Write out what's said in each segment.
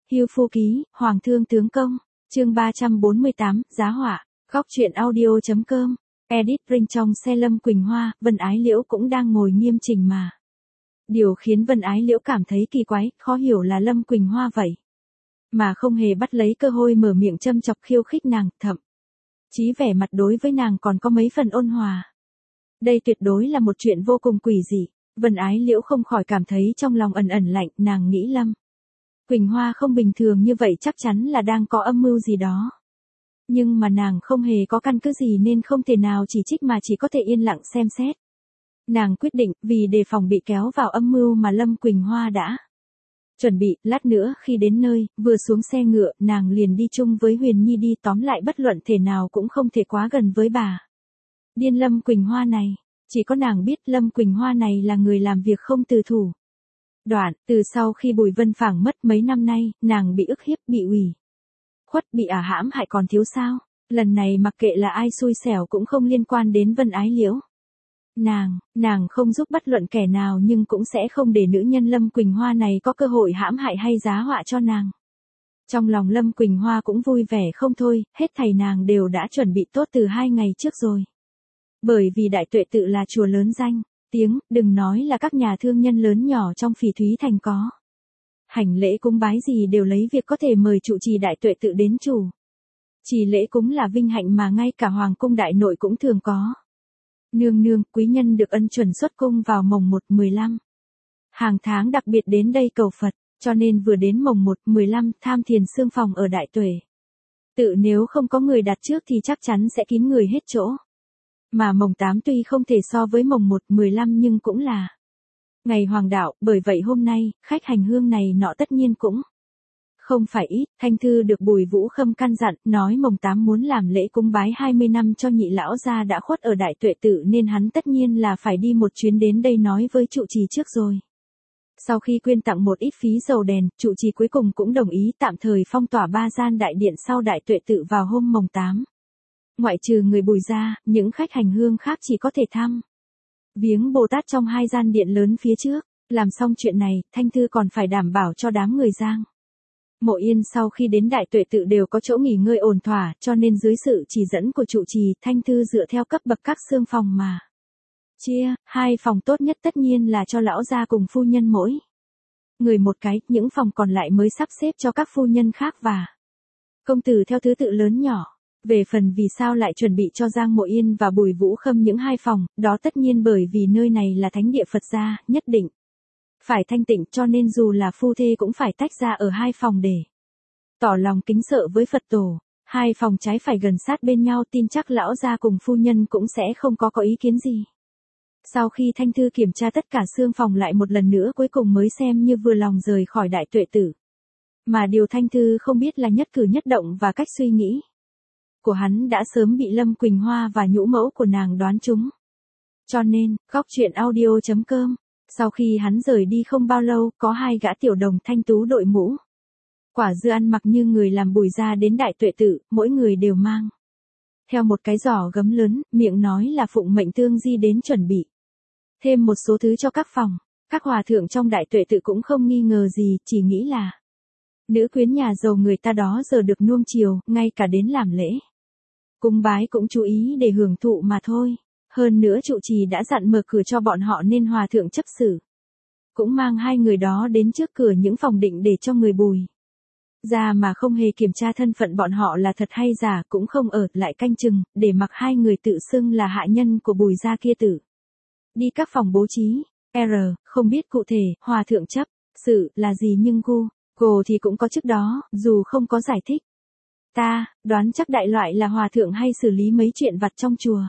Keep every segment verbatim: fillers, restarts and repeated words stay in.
Hưu Phu Ký, Hoàng Thương Tướng Công, chương ba trăm bốn mươi tám, Giá Họa, góc truyện audio.com, edit Ring trong xe Lâm Quỳnh Hoa, Vân Ái Liễu cũng đang ngồi nghiêm chỉnh mà. Điều khiến Vân Ái Liễu cảm thấy kỳ quái, khó hiểu là Lâm Quỳnh Hoa vậy. Mà không hề bắt lấy cơ hội mở miệng châm chọc khiêu khích nàng, thậm chí vẻ mặt đối với nàng còn có mấy phần ôn hòa. Đây tuyệt đối là một chuyện vô cùng quỷ dị. Vân Ái Liễu không khỏi cảm thấy trong lòng ẩn ẩn lạnh, nàng nghĩ Lâm Quỳnh Hoa không bình thường như vậy chắc chắn là đang có âm mưu gì đó. Nhưng mà nàng không hề có căn cứ gì nên không thể nào chỉ trích mà chỉ có thể yên lặng xem xét. Nàng quyết định vì đề phòng bị kéo vào âm mưu mà Lâm Quỳnh Hoa đã chuẩn bị, lát nữa khi đến nơi, vừa xuống xe ngựa, nàng liền đi chung với Huyền Nhi đi, tóm lại bất luận thể nào cũng không thể quá gần với bà điên Lâm Quỳnh Hoa này. Chỉ có nàng biết Lâm Quỳnh Hoa này là người làm việc không từ thủ đoạn, từ sau khi Bùi Vân Phảng mất mấy năm nay, nàng bị ức hiếp, bị ủy khuất, bị ả hãm hại còn thiếu sao. Lần này mặc kệ là ai xui xẻo cũng không liên quan đến Vân Ái Liễu. Nàng, nàng không giúp bất luận kẻ nào nhưng cũng sẽ không để nữ nhân Lâm Quỳnh Hoa này có cơ hội hãm hại hay giá họa cho nàng. Trong lòng Lâm Quỳnh Hoa cũng vui vẻ không thôi, hết thảy nàng đều đã chuẩn bị tốt từ hai ngày trước rồi. Bởi vì Đại Tuệ Tự là chùa lớn danh tiếng, đừng nói là các nhà thương nhân lớn nhỏ trong Phỉ Thúy Thành có hành lễ cúng bái gì đều lấy việc có thể mời trụ trì Đại Tuệ Tự đến chủ trì lễ cúng là vinh hạnh mà ngay cả hoàng cung đại nội cũng thường có. Nương nương, quý nhân được ân chuẩn xuất cung vào mồng một, mười lăm hàng tháng đặc biệt đến đây cầu Phật, cho nên vừa đến mồng một, mười lăm tham thiền xương phòng ở Đại Tuệ Tự nếu không có người đặt trước thì chắc chắn sẽ kín người hết chỗ. Mà mồng tám tuy không thể so với mồng một, mười lăm nhưng cũng là ngày hoàng đạo, bởi vậy hôm nay, khách hành hương này nọ tất nhiên cũng không phải ít. Thanh thư được Bùi Vũ Khâm căn dặn, nói mồng tám muốn làm lễ cúng bái hai mươi năm cho nhị lão gia đã khuất ở Đại Tuệ Tự nên hắn tất nhiên là phải đi một chuyến đến đây nói với trụ trì trước rồi. Sau khi quyên tặng một ít phí dầu đèn, trụ trì cuối cùng cũng đồng ý tạm thời phong tỏa ba gian đại điện sau Đại Tuệ Tự vào hôm mồng tám. Ngoại trừ người Bùi ra, những khách hành hương khác chỉ có thể thăm viếng Bồ Tát trong hai gian điện lớn phía trước. Làm xong chuyện này, Thanh thư còn phải đảm bảo cho đám người Giang Mộ Yên sau khi đến Đại Tuệ Tự đều có chỗ nghỉ ngơi ổn thỏa, cho nên dưới sự chỉ dẫn của trụ trì, Thanh thư dựa theo cấp bậc các xương phòng mà chia, hai phòng tốt nhất tất nhiên là cho lão gia cùng phu nhân mỗi người một cái, những phòng còn lại mới sắp xếp cho các phu nhân khác và công tử theo thứ tự lớn nhỏ. Về phần vì sao lại chuẩn bị cho Giang Mộ Yên và Bùi Vũ Khâm những hai phòng, đó tất nhiên bởi vì nơi này là thánh địa Phật gia, nhất định phải thanh tịnh, cho nên dù là phu thê cũng phải tách ra ở hai phòng để tỏ lòng kính sợ với Phật tổ. Hai phòng trái phải gần sát bên nhau, tin chắc lão gia cùng phu nhân cũng sẽ không có có ý kiến gì. Sau khi Thanh thư kiểm tra tất cả xương phòng lại một lần nữa cuối cùng mới xem như vừa lòng rời khỏi Đại Tuệ Tự. Mà điều Thanh thư không biết là nhất cử nhất động và cách suy nghĩ của hắn đã sớm bị Lâm Quỳnh Hoa và nhũ mẫu của nàng đoán trúng. Cho nên, góc truyện audio.com, sau khi hắn rời đi không bao lâu, có hai gã tiểu đồng thanh tú đội mũ quả dưa ăn mặc như người làm Bùi ra đến Đại Tuệ Tự, mỗi người đều mang theo một cái giỏ gấm lớn, miệng nói là phụng mệnh Tương Di đến chuẩn bị thêm một số thứ cho các phòng. Các hòa thượng trong Đại Tuệ Tự cũng không nghi ngờ gì, chỉ nghĩ là nữ quyến nhà giàu người ta đó giờ được nuông chiều, ngay cả đến làm lễ cúng bái cũng chú ý để hưởng thụ mà thôi. Hơn nữa trụ trì đã dặn mở cửa cho bọn họ nên hòa thượng chấp xử cũng mang hai người đó đến trước cửa những phòng định để cho người Bùi ra mà không hề kiểm tra thân phận bọn họ là thật hay giả, cũng không ở lại canh chừng, để mặc hai người tự xưng là hạ nhân của Bùi gia kia tự đi các phòng bố trí. R, không biết cụ thể, hòa thượng chấp sự là gì nhưng gu Cô thì cũng có trước đó, dù không có giải thích. Ta, đoán chắc đại loại là hòa thượng hay xử lý mấy chuyện vặt trong chùa.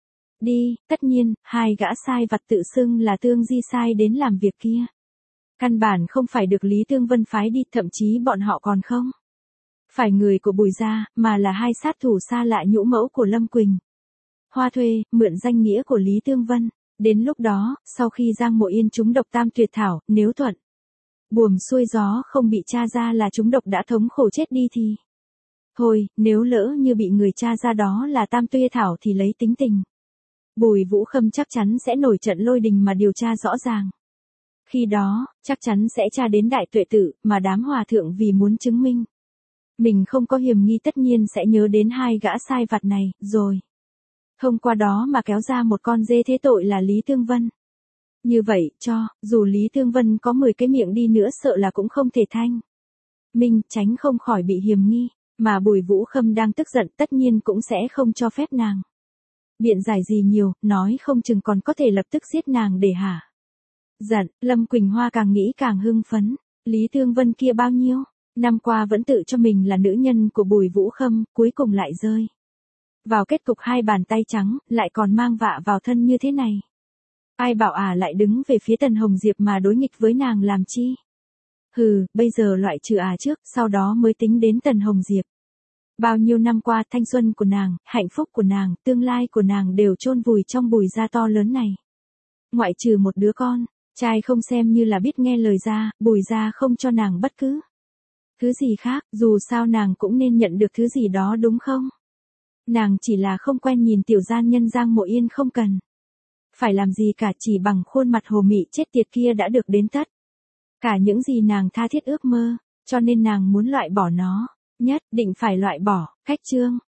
Đi, tất nhiên, hai gã sai vặt tự xưng là Tương Di sai đến làm việc kia. Căn bản không phải được Lý Tương Vân phái đi, thậm chí bọn họ còn không phải người của Bùi gia, mà là hai sát thủ xa lạ nhũ mẫu của Lâm Quỳnh Hoa thuê, mượn danh nghĩa của Lý Tương Vân. Đến lúc đó, sau khi Giang Mộ Yên trúng độc tam tuyệt thảo, nếu thuận buồm xuôi gió không bị tra ra là trúng độc đã thống khổ chết đi thì thôi, nếu lỡ như bị người tra ra đó là tam tuyệt thảo thì lấy tính tình Bùi Vũ Khâm chắc chắn sẽ nổi trận lôi đình mà điều tra rõ ràng. Khi đó, chắc chắn sẽ tra đến đại tuệ tự, mà đám hòa thượng vì muốn chứng minh mình không có hiểm nghi tất nhiên sẽ nhớ đến hai gã sai vặt này, rồi thông qua đó mà kéo ra một con dê thế tội là Lý Tương Vân. Như vậy, cho, dù Lý Tương Vân có mười cái miệng đi nữa sợ là cũng không thể thanh minh, tránh không khỏi bị hiềm nghi, mà Bùi Vũ Khâm đang tức giận tất nhiên cũng sẽ không cho phép nàng biện giải gì nhiều, nói không chừng còn có thể lập tức giết nàng để hả giận. Lâm Quỳnh Hoa càng nghĩ càng hưng phấn, Lý Tương Vân kia bao nhiêu năm qua vẫn tự cho mình là nữ nhân của Bùi Vũ Khâm, cuối cùng lại rơi vào kết cục hai bàn tay trắng, lại còn mang vạ vào thân như thế này. Ai bảo ả lại đứng về phía Tần Hồng Diệp mà đối nghịch với nàng làm chi? Hừ, bây giờ loại trừ ả trước, sau đó mới tính đến Tần Hồng Diệp. Bao nhiêu năm qua thanh xuân của nàng, hạnh phúc của nàng, tương lai của nàng đều chôn vùi trong bùi gia to lớn này. Ngoại trừ một đứa con, trai không xem như là biết nghe lời ra, bùi gia không cho nàng bất cứ thứ gì khác, dù sao nàng cũng nên nhận được thứ gì đó đúng không? Nàng chỉ là không quen nhìn tiểu gian nhân Giang Mộ Yên không cần phải làm gì cả, chỉ bằng khuôn mặt hồ mị chết tiệt kia đã được đến tất cả những gì nàng tha thiết ước mơ, cho nên nàng muốn loại bỏ nó, nhất định phải loại bỏ. Khách chương